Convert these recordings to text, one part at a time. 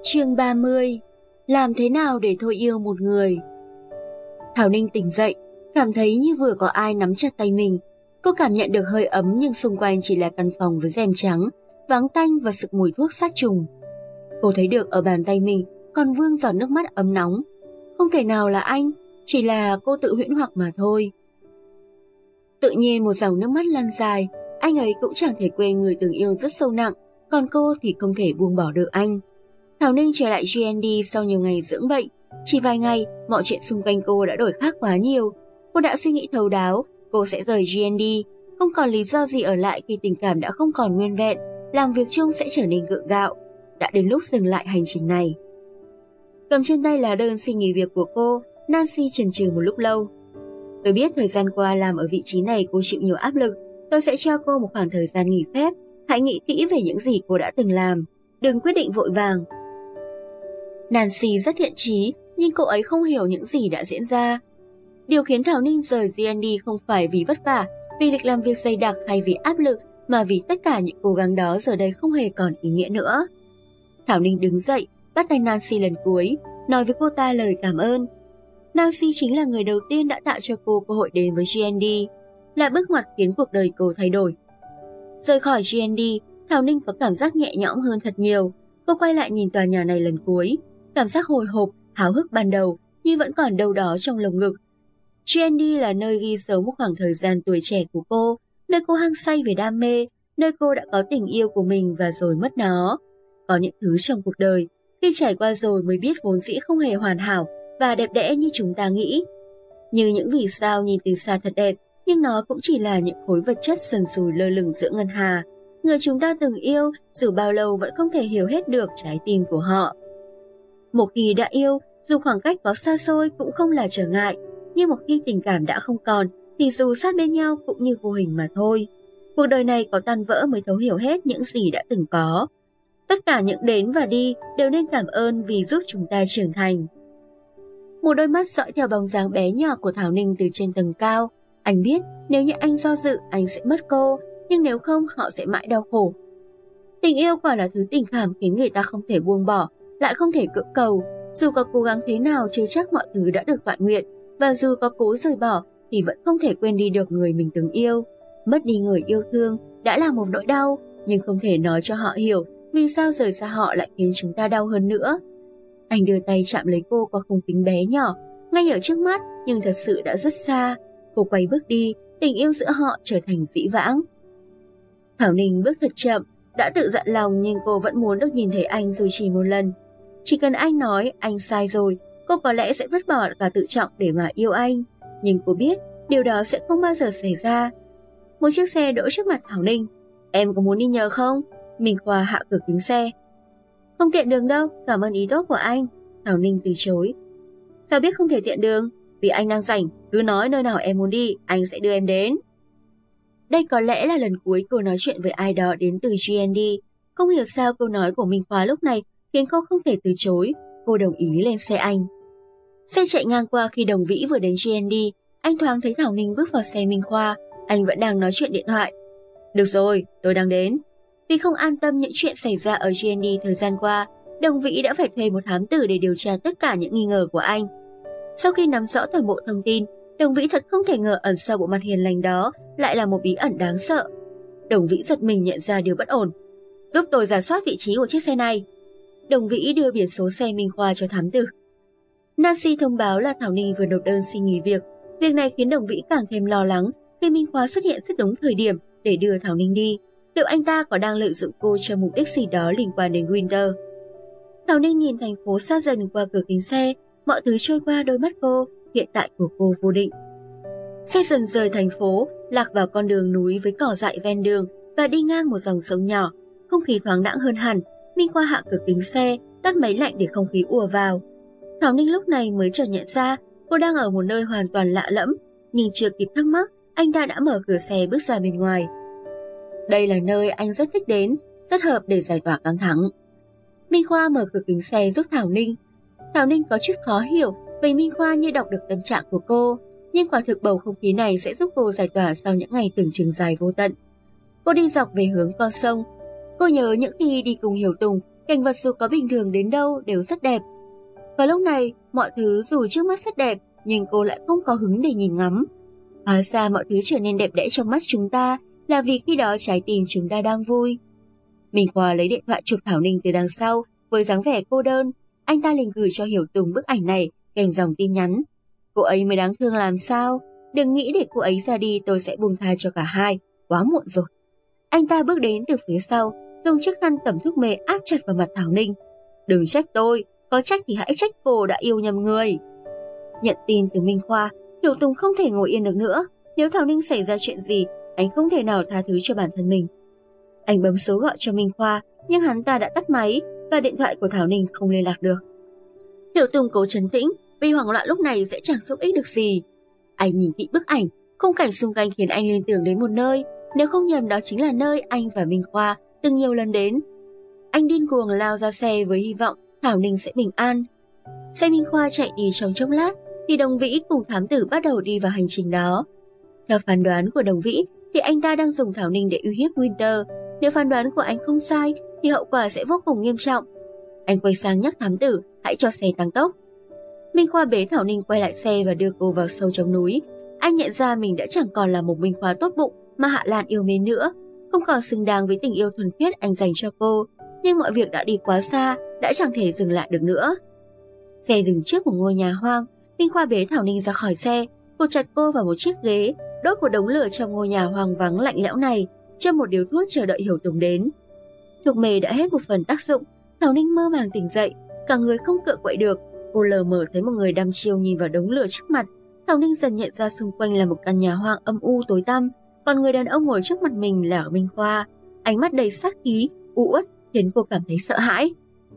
Chương 30. Làm thế nào để thôi yêu một người? Thảo Ninh tỉnh dậy, cảm thấy như vừa có ai nắm chặt tay mình. Cô cảm nhận được hơi ấm nhưng xung quanh chỉ là căn phòng với rèm trắng, vắng tanh và sực mùi thuốc sát trùng. Cô thấy được ở bàn tay mình còn vương giọt nước mắt ấm nóng. Không thể nào là anh, chỉ là cô tự huyễn hoặc mà thôi. Tự nhiên một dòng nước mắt lăn dài, anh ấy cũng chẳng thể quên người từng yêu rất sâu nặng, còn cô thì không thể buông bỏ được anh. Thảo Ninh trở lại GND sau nhiều ngày dưỡng bệnh. Chỉ vài ngày, mọi chuyện xung quanh cô đã đổi khác quá nhiều. Cô đã suy nghĩ thấu đáo, cô sẽ rời GND, không còn lý do gì ở lại khi tình cảm đã không còn nguyên vẹn, làm việc chung sẽ trở nên gượng gạo. Đã đến lúc dừng lại hành trình này. Cầm trên tay là đơn xin nghỉ việc của cô, Nancy chần chừ một lúc lâu. Tôi biết thời gian qua làm ở vị trí này cô chịu nhiều áp lực, tôi sẽ cho cô một khoảng thời gian nghỉ phép. Hãy nghĩ kỹ về những gì cô đã từng làm, đừng quyết định vội vàng. Nancy rất thiện chí, nhưng cô ấy không hiểu những gì đã diễn ra. Điều khiến Thảo Ninh rời GND không phải vì vất vả, vì lịch làm việc dày đặc hay vì áp lực, mà vì tất cả những cố gắng đó giờ đây không hề còn ý nghĩa nữa. Thảo Ninh đứng dậy, bắt tay Nancy lần cuối, nói với cô ta lời cảm ơn. Nancy chính là người đầu tiên đã tạo cho cô cơ hội đến với GND, là bước ngoặt khiến cuộc đời cô thay đổi. Rời khỏi GND, Thảo Ninh có cảm giác nhẹ nhõm hơn thật nhiều. Cô quay lại nhìn tòa nhà này lần cuối, cảm giác hồi hộp, háo hức ban đầu nhưng vẫn còn đâu đó trong lồng ngực. GND là nơi ghi dấu một khoảng thời gian tuổi trẻ của cô, nơi cô hăng say về đam mê, nơi cô đã có tình yêu của mình và rồi mất nó. Có những thứ trong cuộc đời, khi trải qua rồi mới biết vốn dĩ không hề hoàn hảo và đẹp đẽ như chúng ta nghĩ. Như những vì sao nhìn từ xa thật đẹp, nhưng nó cũng chỉ là những khối vật chất sần sùi lơ lửng giữa ngân hà. Người chúng ta từng yêu, dù bao lâu vẫn không thể hiểu hết được trái tim của họ. Một khi đã yêu, dù khoảng cách có xa xôi cũng không là trở ngại, nhưng một khi tình cảm đã không còn, thì dù sát bên nhau cũng như vô hình mà thôi. Cuộc đời này có tan vỡ mới thấu hiểu hết những gì đã từng có. Tất cả những đến và đi đều nên cảm ơn vì giúp chúng ta trưởng thành. Một đôi mắt dõi theo bóng dáng bé nhỏ của Thảo Ninh từ trên tầng cao. Anh biết nếu như anh do dự anh sẽ mất cô, nhưng nếu không họ sẽ mãi đau khổ. Tình yêu quả là thứ tình cảm khiến người ta không thể buông bỏ, lại không thể cưỡng cầu. Dù có cố gắng thế nào chưa chắc mọi thứ đã được toại nguyện, và dù có cố rời bỏ thì vẫn không thể quên đi được người mình từng yêu. Mất đi người yêu thương đã là một nỗi đau, nhưng không thể nói cho họ hiểu vì sao rời xa họ lại khiến chúng ta đau hơn nữa. Anh đưa tay chạm lấy cô qua khung kính bé nhỏ, ngay ở trước mắt nhưng thật sự đã rất xa. Cô quay bước đi, tình yêu giữa họ trở thành dĩ vãng. Thảo Ninh bước thật chậm, đã tự dặn lòng nhưng cô vẫn muốn được nhìn thấy anh dù chỉ một lần. Chỉ cần anh nói anh sai rồi, cô có lẽ sẽ vứt bỏ cả tự trọng để mà yêu anh. Nhưng cô biết điều đó sẽ không bao giờ xảy ra. Một chiếc xe đỗ trước mặt Thảo Ninh. Em có muốn đi nhờ không? Minh Khoa hạ cửa kính xe. Không tiện đường đâu, cảm ơn ý tốt của anh. Thảo Ninh từ chối. Sao biết không thể tiện đường? Vì anh đang rảnh, cứ nói nơi nào em muốn đi, anh sẽ đưa em đến. Đây có lẽ là lần cuối cô nói chuyện với ai đó đến từ GND. Không hiểu sao câu nói của Minh Khoa lúc này khiến cô không thể từ chối. Cô đồng ý lên xe anh. Xe chạy ngang qua khi Đồng Vĩ vừa đến GND. Anh thoáng thấy Thảo Ninh bước vào xe Minh Khoa. Anh vẫn đang nói chuyện điện thoại. Được rồi, tôi đang đến. Vì không an tâm những chuyện xảy ra ở GND thời gian qua, Đồng Vĩ đã phải thuê một thám tử để điều tra tất cả những nghi ngờ của anh. Sau khi nắm rõ toàn bộ thông tin, Đồng Vĩ thật không thể ngờ ẩn sau bộ mặt hiền lành đó lại là một bí ẩn đáng sợ. Đồng Vĩ giật mình nhận ra điều bất ổn. Giúp tôi rà soát vị trí của chiếc xe này. Đồng Vĩ đưa biển số xe Minh Khoa cho thám tử. Nancy thông báo là Thảo Ninh vừa nộp đơn xin nghỉ việc. Việc này khiến Đồng Vĩ càng thêm lo lắng khi Minh Khoa xuất hiện rất đúng thời điểm để đưa Thảo Ninh đi. Liệu anh ta có đang lợi dụng cô cho mục đích gì đó liên quan đến Winter? Thảo Ninh nhìn thành phố xa dần qua cửa kính xe, mọi thứ trôi qua đôi mắt cô, hiện tại của cô vô định. Xe dần rời thành phố, lạc vào con đường núi với cỏ dại ven đường và đi ngang một dòng sông nhỏ. Không khí thoáng đãng hơn hẳn. Minh Khoa hạ cửa kính xe, tắt máy lạnh để không khí ùa vào. Thảo Ninh lúc này mới chợt nhận ra cô đang ở một nơi hoàn toàn lạ lẫm, nhưng chưa kịp thắc mắc, anh ta đã mở cửa xe bước ra bên ngoài. Đây là nơi anh rất thích đến, rất hợp để giải tỏa căng thẳng. Minh Khoa mở cửa kính xe giúp Thảo Ninh. Thảo Ninh có chút khó hiểu vì Minh Khoa như đọc được tâm trạng của cô, nhưng quả thực bầu không khí này sẽ giúp cô giải tỏa sau những ngày tưởng chừng dài vô tận. Cô đi dọc về hướng con sông. Cô nhớ những khi đi cùng Hiểu Tùng, cảnh vật dù có bình thường đến đâu đều rất đẹp. Và lúc này, mọi thứ dù trước mắt rất đẹp, nhưng cô lại không có hứng để nhìn ngắm. Hóa ra mọi thứ trở nên đẹp đẽ trong mắt chúng ta là vì khi đó trái tim chúng ta đang vui. Minh Khoa lấy điện thoại chụp Thảo Ninh từ đằng sau, với dáng vẻ cô đơn. Anh ta liền gửi cho Hiểu Tùng bức ảnh này kèm dòng tin nhắn. Cô ấy mới đáng thương làm sao? Đừng nghĩ để cô ấy ra đi tôi sẽ buông tha cho cả hai. Quá muộn rồi. Anh ta bước đến từ phía sau, dùng chiếc khăn tẩm thuốc mê áp chặt vào mặt Thảo Ninh. Đừng trách tôi, có trách thì hãy trách cô đã yêu nhầm người. Nhận tin từ Minh Khoa, Hiểu Tùng không thể ngồi yên được nữa. Nếu Thảo Ninh xảy ra chuyện gì, anh không thể nào tha thứ cho bản thân mình. Anh bấm số gọi cho Minh Khoa, nhưng hắn ta đã tắt máy và điện thoại của Thảo Ninh không liên lạc được. Hiểu Tùng cố trấn tĩnh, vì hoảng loạn lúc này sẽ chẳng giúp ích được gì. Anh nhìn kỹ bức ảnh, khung cảnh xung quanh khiến anh liên tưởng đến một nơi, nếu không nhầm đó chính là nơi anh và Minh Khoa từng nhiều lần đến. Anh điên cuồng lao ra xe với hy vọng Thảo Ninh sẽ bình an. Xe Minh Khoa chạy đi trong chốc lát, thì Đồng Vĩ cùng thám tử bắt đầu đi vào hành trình đó. Theo phán đoán của Đồng Vĩ, thì anh ta đang dùng Thảo Ninh để uy hiếp Winter. Nếu phán đoán của anh không sai, thì hậu quả sẽ vô cùng nghiêm trọng. Anh quay sang nhắc thám tử hãy cho xe tăng tốc. Minh Khoa bế Thảo Ninh quay lại xe và đưa cô vào sâu trong núi. Anh nhận ra mình đã chẳng còn là một Minh Khoa tốt bụng mà Hạ Lan yêu mến nữa, không còn xứng đáng với tình yêu thuần khiết anh dành cho cô. Nhưng mọi việc đã đi quá xa, đã chẳng thể dừng lại được nữa. Xe dừng trước một ngôi nhà hoang. Minh Khoa bế Thảo Ninh ra khỏi xe, cột chặt cô vào một chiếc ghế, đốt một đống lửa trong ngôi nhà hoang vắng lạnh lẽo này, châm một điếu thuốc chờ đợi Hiểu Tùng đến. Thuốc mê đã hết một phần tác dụng, Thảo Ninh mơ màng tỉnh dậy, cả người không cựa quậy được. Cô lờ mờ thấy một người đăm chiêu nhìn vào đống lửa trước mặt. Thảo Ninh dần nhận ra xung quanh là một căn nhà hoang âm u tối tăm, còn người đàn ông ngồi trước mặt mình là Minh Khoa, ánh mắt đầy sát khí, u uất khiến cô cảm thấy sợ hãi.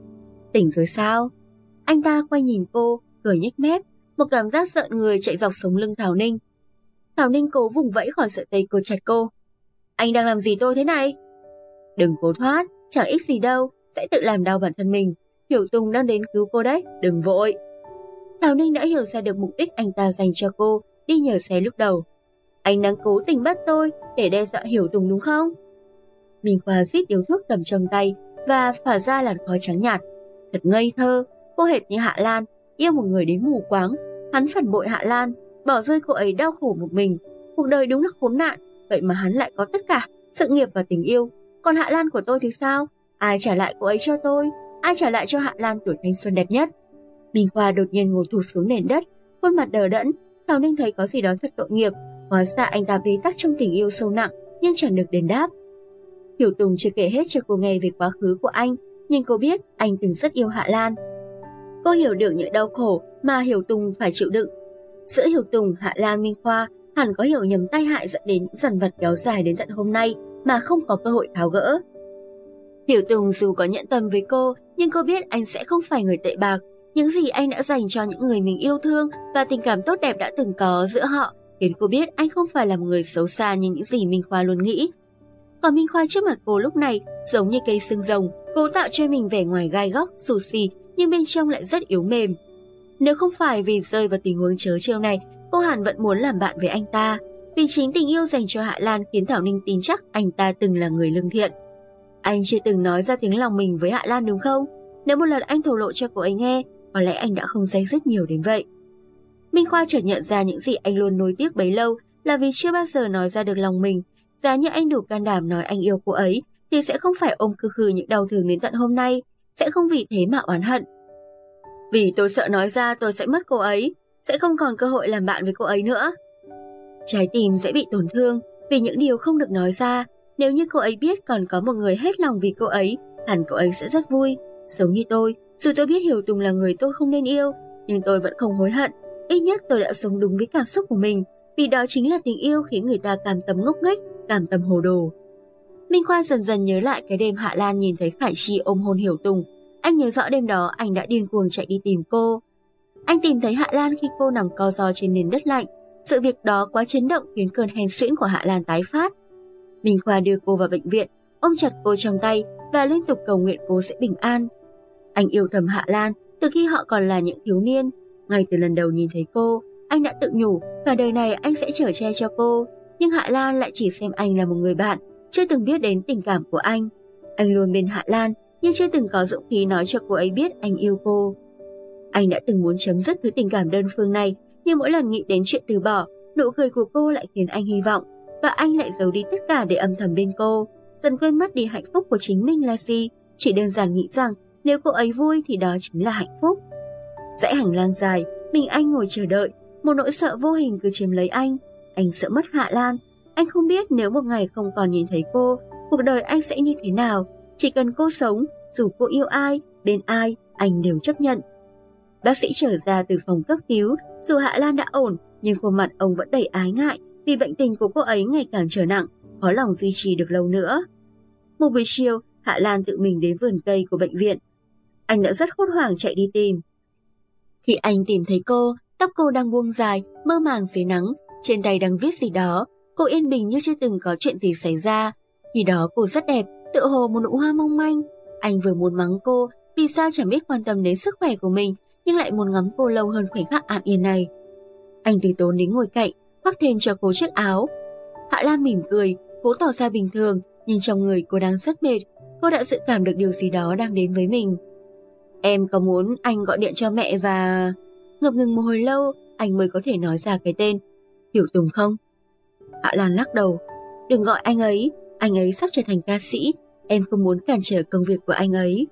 Tỉnh rồi sao? Anh ta quay nhìn cô, cười nhếch mép, một cảm giác sợ người chạy dọc sống lưng Thảo Ninh. Thảo Ninh cố vùng vẫy khỏi sợi dây cột chặt cô. Anh đang làm gì tôi thế này? Đừng cố thoát, chẳng ích gì đâu, sẽ tự làm đau bản thân mình. Hiểu Tùng đang đến cứu cô đấy, đừng vội. Thảo Ninh đã hiểu ra được mục đích anh ta dành cho cô đi nhờ xe lúc đầu. Anh đang cố tình bắt tôi để đe dọa Hiểu Tùng đúng không? Minh Khoa rít điếu thuốc cầm trong tay và phả ra làn khói trắng nhạt. Thật ngây thơ, cô hệt như Hạ Lan, yêu một người đến mù quáng. Hắn phản bội Hạ Lan, bỏ rơi cô ấy đau khổ một mình. Cuộc đời đúng là khốn nạn, vậy mà hắn lại có tất cả, sự nghiệp và tình yêu. Còn Hạ Lan của tôi thì sao? Ai trả lại cô ấy cho tôi? Ai trả lại cho Hạ Lan tuổi thanh xuân đẹp nhất? Minh Khoa đột nhiên ngồi thụp xuống nền đất, khuôn mặt đờ đẫn. Thảo Ninh thấy có gì đó thật tội nghiệp. Hóa ra anh ta bế tắc trong tình yêu sâu nặng, nhưng chẳng được đền đáp. Hiểu Tùng chưa kể hết cho cô nghe về quá khứ của anh, nhưng cô biết anh từng rất yêu Hạ Lan. Cô hiểu được những đau khổ mà Hiểu Tùng phải chịu đựng. Giữa Hiểu Tùng, Hạ Lan, Minh Khoa hẳn có hiểu nhầm tai hại dẫn đến những dằn vặt kéo dài đến tận hôm nay mà không có cơ hội tháo gỡ. Hiểu Tùng dù có nhẫn tâm với cô, nhưng cô biết anh sẽ không phải người tệ bạc. Những gì anh đã dành cho những người mình yêu thương và tình cảm tốt đẹp đã từng có giữa họ khiến cô biết anh không phải là một người xấu xa như những gì Minh Khoa luôn nghĩ. Còn Minh Khoa trước mặt cô lúc này giống như cây xương rồng, cố tạo cho mình vẻ ngoài gai góc, xù xì, nhưng bên trong lại rất yếu mềm. Nếu không phải vì rơi vào tình huống trớ trêu này, cô hẳn vẫn muốn làm bạn với anh ta. Vì chính tình yêu dành cho Hạ Lan khiến Thảo Ninh tin chắc anh ta từng là người lương thiện. Anh chưa từng nói ra tiếng lòng mình với Hạ Lan đúng không? Nếu một lần anh thổ lộ cho cô ấy nghe, có lẽ anh đã không day dứt nhiều đến vậy. Minh Khoa chợt nhận ra những gì anh luôn nuối tiếc bấy lâu là vì chưa bao giờ nói ra được lòng mình. Giá như anh đủ can đảm nói anh yêu cô ấy, thì sẽ không phải ôm khư khư những đau thương đến tận hôm nay, sẽ không vì thế mà oán hận. Vì tôi sợ nói ra tôi sẽ mất cô ấy, sẽ không còn cơ hội làm bạn với cô ấy nữa. Trái tim sẽ bị tổn thương vì những điều không được nói ra. Nếu như cô ấy biết còn có một người hết lòng vì cô ấy, hẳn cô ấy sẽ rất vui. Giống như tôi, dù tôi biết Hiểu Tùng là người tôi không nên yêu, nhưng tôi vẫn không hối hận. Ít nhất tôi đã sống đúng với cảm xúc của mình, vì đó chính là tình yêu khiến người ta cam tâm ngốc nghếch, cam tâm hồ đồ. Minh Khoa dần dần nhớ lại cái đêm Hạ Lan nhìn thấy Khải Chi ôm hôn Hiểu Tùng. Anh nhớ rõ đêm đó anh đã điên cuồng chạy đi tìm cô. Anh tìm thấy Hạ Lan khi cô nằm co ro trên nền đất lạnh. Sự việc đó quá chấn động khiến cơn hen suyễn của Hạ Lan tái phát. Minh Khoa đưa cô vào bệnh viện, ôm chặt cô trong tay và liên tục cầu nguyện cô sẽ bình an. Anh yêu thầm Hạ Lan từ khi họ còn là những thiếu niên. Ngay từ lần đầu nhìn thấy cô, anh đã tự nhủ cả đời này anh sẽ chở che cho cô. Nhưng Hạ Lan lại chỉ xem anh là một người bạn, chưa từng biết đến tình cảm của anh. Anh luôn bên Hạ Lan, nhưng chưa từng có dũng khí nói cho cô ấy biết anh yêu cô. Anh đã từng muốn chấm dứt thứ tình cảm đơn phương này, nhưng mỗi lần nghĩ đến chuyện từ bỏ, nụ cười của cô lại khiến anh hy vọng, và anh lại giấu đi tất cả để âm thầm bên cô, dần quên mất đi hạnh phúc của chính mình là gì, chỉ đơn giản nghĩ rằng nếu cô ấy vui thì đó chính là hạnh phúc. Dãy hành lang dài, mình anh ngồi chờ đợi, một nỗi sợ vô hình cứ chiếm lấy anh. Anh sợ mất Hạ Lan. Anh không biết nếu một ngày không còn nhìn thấy cô, cuộc đời anh sẽ như thế nào. Chỉ cần cô sống, dù cô yêu ai, bên ai, anh đều chấp nhận. Bác sĩ trở ra từ phòng cấp cứu, dù Hạ Lan đã ổn, nhưng khuôn mặt ông vẫn đầy ái ngại vì bệnh tình của cô ấy ngày càng trở nặng, khó lòng duy trì được lâu nữa. Một buổi chiều, Hạ Lan tự mình đến vườn cây của bệnh viện. Anh đã rất hốt hoảng chạy đi tìm. Khi anh tìm thấy cô, tóc cô đang buông dài, mơ màng dưới nắng, trên tay đang viết gì đó. Cô yên bình như chưa từng có chuyện gì xảy ra. Khi đó cô rất đẹp, tựa hồ một nụ hoa mong manh. Anh vừa muốn mắng cô vì sao chẳng biết quan tâm đến sức khỏe của mình, nhưng lại muốn ngắm cô lâu hơn khoảnh khắc an yên này. Anh từ tốn đến ngồi cạnh, khoác thêm cho cô chiếc áo. Hạ Lan mỉm cười, cố tỏ ra bình thường, nhưng trong người cô đang rất mệt. Cô đã dự cảm được điều gì đó đang đến với mình. Em có muốn anh gọi điện cho mẹ và... Ngập ngừng một hồi lâu, anh mới có thể nói ra cái tên. Hiểu Tùng không? Hạ Lan lắc đầu. Đừng gọi anh ấy sắp trở thành ca sĩ. Em không muốn cản trở công việc của anh ấy.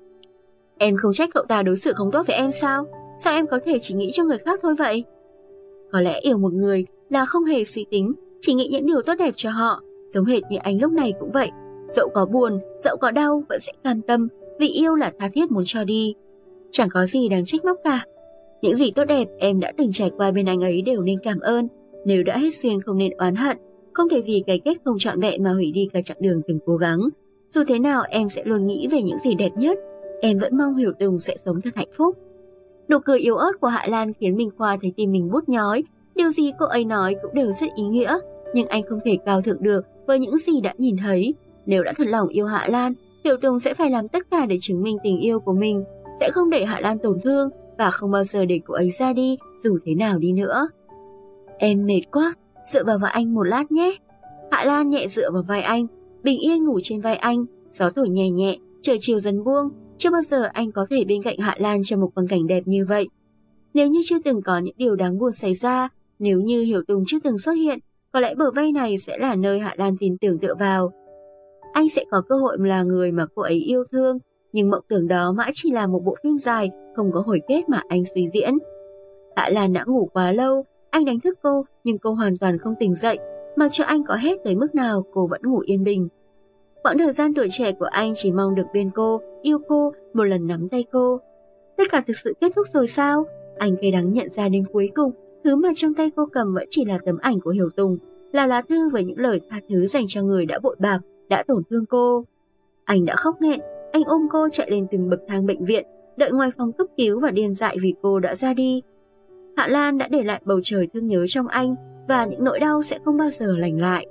Em không trách cậu ta đối xử không tốt với em sao? Sao em có thể chỉ nghĩ cho người khác thôi vậy? Có lẽ yêu một người là không hề suy tính, chỉ nghĩ những điều tốt đẹp cho họ, giống hệt như anh lúc này cũng vậy. Dẫu có buồn, dẫu có đau vẫn sẽ cam tâm, vì yêu là tha thiết muốn cho đi. Chẳng có gì đáng trách móc cả. Những gì tốt đẹp em đã từng trải qua bên anh ấy đều nên cảm ơn. Nếu đã hết duyên không nên oán hận, không thể vì cái kết không trọn vẹn mà hủy đi cả chặng đường từng cố gắng. Dù thế nào em sẽ luôn nghĩ về những gì đẹp nhất. Em vẫn mong Hiểu Tùng sẽ sống thật hạnh phúc. Nụ cười yếu ớt của Hạ Lan khiến Minh Khoa thấy tim mình bút nhói. Điều gì cô ấy nói cũng đều rất ý nghĩa, nhưng anh không thể cao thượng được với những gì đã nhìn thấy. Nếu đã thật lòng yêu Hạ Lan, Hiểu Tùng sẽ phải làm tất cả để chứng minh tình yêu của mình, sẽ không để Hạ Lan tổn thương và không bao giờ để cô ấy ra đi dù thế nào đi nữa. Em mệt quá, dựa vào vai anh một lát nhé. Hạ Lan nhẹ dựa vào vai anh, bình yên ngủ trên vai anh, gió thổi nhẹ nhẹ, trời chiều dần buông. Chưa bao giờ anh có thể bên cạnh Hạ Lan trong một quang cảnh đẹp như vậy. Nếu như chưa từng có những điều đáng buồn xảy ra, nếu như Hiểu Tùng chưa từng xuất hiện, có lẽ bờ vai này sẽ là nơi Hạ Lan tin tưởng tựa vào. Anh sẽ có cơ hội là người mà cô ấy yêu thương, nhưng mộng tưởng đó mãi chỉ là một bộ phim dài, không có hồi kết mà anh suy diễn. Hạ Lan đã ngủ quá lâu, anh đánh thức cô nhưng cô hoàn toàn không tỉnh dậy, mặc cho anh có hét tới mức nào cô vẫn ngủ yên bình. Quãng thời gian tuổi trẻ của anh chỉ mong được bên cô, yêu cô, một lần nắm tay cô. Tất cả thực sự kết thúc rồi sao? Anh cay đắng nhận ra đến cuối cùng, thứ mà trong tay cô cầm vẫn chỉ là tấm ảnh của Hiểu Tùng, là lá thư với những lời tha thứ dành cho người đã bội bạc, đã tổn thương cô. Anh đã khóc nghẹn, anh ôm cô chạy lên từng bậc thang bệnh viện, đợi ngoài phòng cấp cứu và điên dại vì cô đã ra đi. Hạ Lan đã để lại bầu trời thương nhớ trong anh và những nỗi đau sẽ không bao giờ lành lại.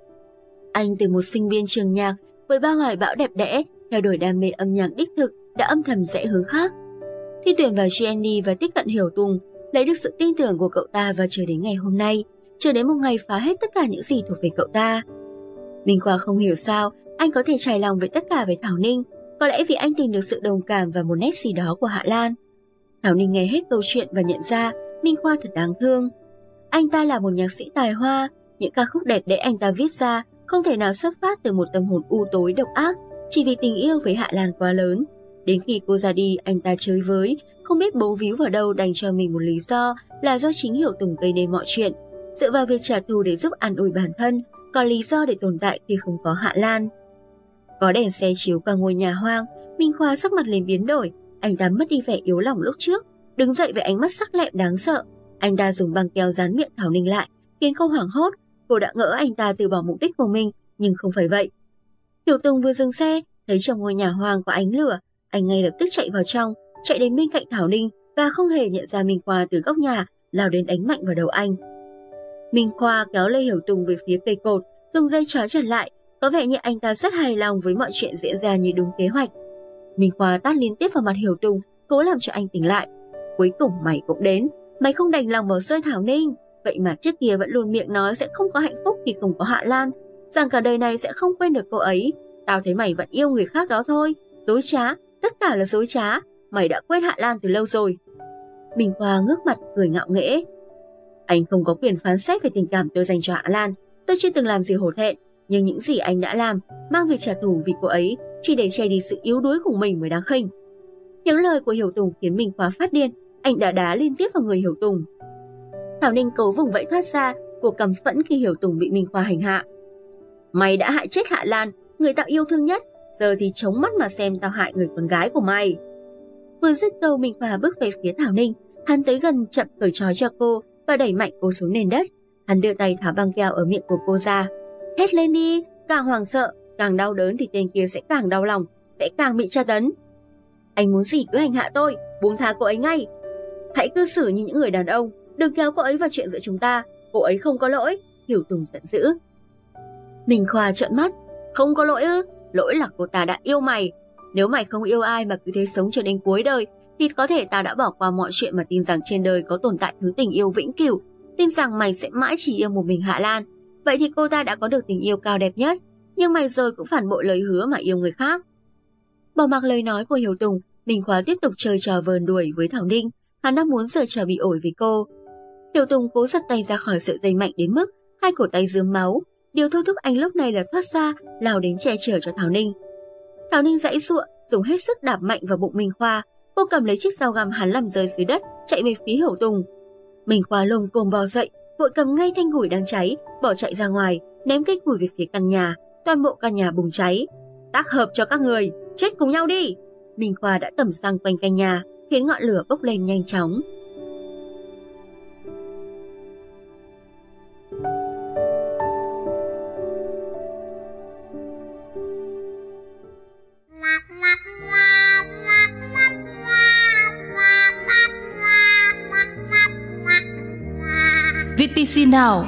Anh từ một sinh viên trường nhạc với bao hoài bão đẹp đẽ, theo đuổi đam mê âm nhạc đích thực đã âm thầm rẽ hướng khác. Thi tuyển vào GND và tiếp cận Hiểu Tùng, lấy được sự tin tưởng của cậu ta và chờ đến ngày hôm nay, chờ đến một ngày phá hết tất cả những gì thuộc về cậu ta. Minh Khoa không hiểu sao anh có thể trải lòng với tất cả với Thảo Ninh, có lẽ vì anh tìm được sự đồng cảm và một nét gì đó của Hạ Lan. Thảo Ninh nghe hết câu chuyện và nhận ra Minh Khoa thật đáng thương. Anh ta là một nhạc sĩ tài hoa, những ca khúc đẹp đẽ anh ta viết ra không thể nào xuất phát từ một tâm hồn u tối độc ác, chỉ vì tình yêu với Hạ Lan quá lớn. Đến khi cô ra đi, anh ta chơi với, không biết bấu víu vào đâu đành cho mình một lý do là do chính Hiểu Tùng gây nên mọi chuyện, dựa vào việc trả thù để giúp an ủi bản thân, còn lý do để tồn tại khi không có Hạ Lan. Có đèn xe chiếu qua ngôi nhà hoang, Minh Khoa sắc mặt lên biến đổi, anh ta mất đi vẻ yếu lòng lúc trước, đứng dậy với ánh mắt sắc lẹm đáng sợ. Anh ta dùng băng keo dán miệng Thảo Ninh lại, khiến cô hoảng hốt. Cô đã ngỡ anh ta từ bỏ mục đích của mình, nhưng không phải vậy. Hiểu Tùng vừa dừng xe, thấy trong ngôi nhà hoang có ánh lửa, anh ngay lập tức chạy vào trong, chạy đến bên cạnh Thảo Ninh và không hề nhận ra Minh Khoa từ góc nhà, lao đến đánh mạnh vào đầu anh. Minh Khoa kéo lê Hiểu Tùng về phía cây cột, dùng dây trói chặt lại, có vẻ như anh ta rất hài lòng với mọi chuyện diễn ra như đúng kế hoạch. Minh Khoa tát liên tiếp vào mặt Hiểu Tùng, cố làm cho anh tỉnh lại. Cuối cùng mày cũng đến, mày không đành lòng bỏ rơi Thảo Ninh, vậy mà trước kia vẫn luôn miệng nói sẽ không có hạnh phúc khi không có Hạ Lan, rằng cả đời này sẽ không quên được cô ấy. Tao thấy mày vẫn yêu người khác đó thôi, Dối trá, tất cả là dối trá, mày đã quên Hạ Lan từ lâu rồi. Minh Khoa ngước mặt cười ngạo nghễ. Anh không có quyền phán xét về tình cảm tôi dành cho Hạ Lan. Tôi chưa từng làm gì hổ thẹn, nhưng những gì anh đã làm, mang việc trả thù vì cô ấy, chỉ để che đi sự yếu đuối của mình mới đáng khinh. Những lời của Hiểu Tùng khiến Minh Khoa phát điên, anh đã đá liên tiếp vào người Hiểu Tùng. Thảo Ninh cố vùng vẫy thoát ra, cô căm phẫn khi Hiểu Tùng bị Minh Khoa hành hạ. Mày đã hại chết Hạ Lan, người tao yêu thương nhất, giờ thì chống mắt mà xem tao hại người con gái của mày. Vừa dứt câu, Minh Khoa bước về phía Thảo Ninh, hắn tới gần chậm cởi trói cho cô và đẩy mạnh cô xuống nền đất. Hắn đưa tay tháo băng keo ở miệng của cô ra. Hét lên đi, càng hoảng sợ, càng đau đớn thì tên kia sẽ càng đau lòng, sẽ càng bị tra tấn. Anh muốn gì cứ hành hạ tôi, buông tha cô ấy ngay. Hãy cư xử như những người đàn ông, đừng kéo cô ấy vào chuyện giữa chúng ta, cô ấy không có lỗi, Hiểu Tùng giận dữ. Minh Khoa trợn mắt, không có lỗi ư? Lỗi là cô ta đã yêu mày. Nếu mày không yêu ai mà cứ thế sống cho đến cuối đời, thì có thể tao đã bỏ qua mọi chuyện mà tin rằng trên đời có tồn tại thứ tình yêu vĩnh cửu, tin rằng mày sẽ mãi chỉ yêu một mình Hạ Lan. Vậy thì cô ta đã có được tình yêu cao đẹp nhất, nhưng mày rồi cũng phản bội lời hứa mà yêu người khác. Bỏ mặc lời nói của Hiểu Tùng, Minh Khoa tiếp tục chơi trò vờn đuổi với Thảo Ninh. Hắn đang muốn giở trò bị ổi với cô. Hiểu Tùng cố giật tay ra khỏi sợi dây mạnh đến mức hai cổ tay rướm máu. Điều thôi thúc anh lúc này là thoát ra, lao đến che chở cho Thảo Ninh. Thảo Ninh giãy giụa, dùng hết sức đạp mạnh vào bụng Minh Khoa. Cô cầm lấy chiếc dao găm hắn làm rơi dưới đất, chạy về phía Hiểu Tùng. Minh Khoa lồm cồm bò dậy, vội cầm ngay thanh củi đang cháy, bỏ chạy ra ngoài, ném cây củi về phía căn nhà. Toàn bộ căn nhà bùng cháy. Tác hợp cho các người, chết cùng nhau đi! Minh Khoa đã tẩm xăng quanh căn nhà, khiến ngọn lửa bốc lên nhanh chóng. VTC Now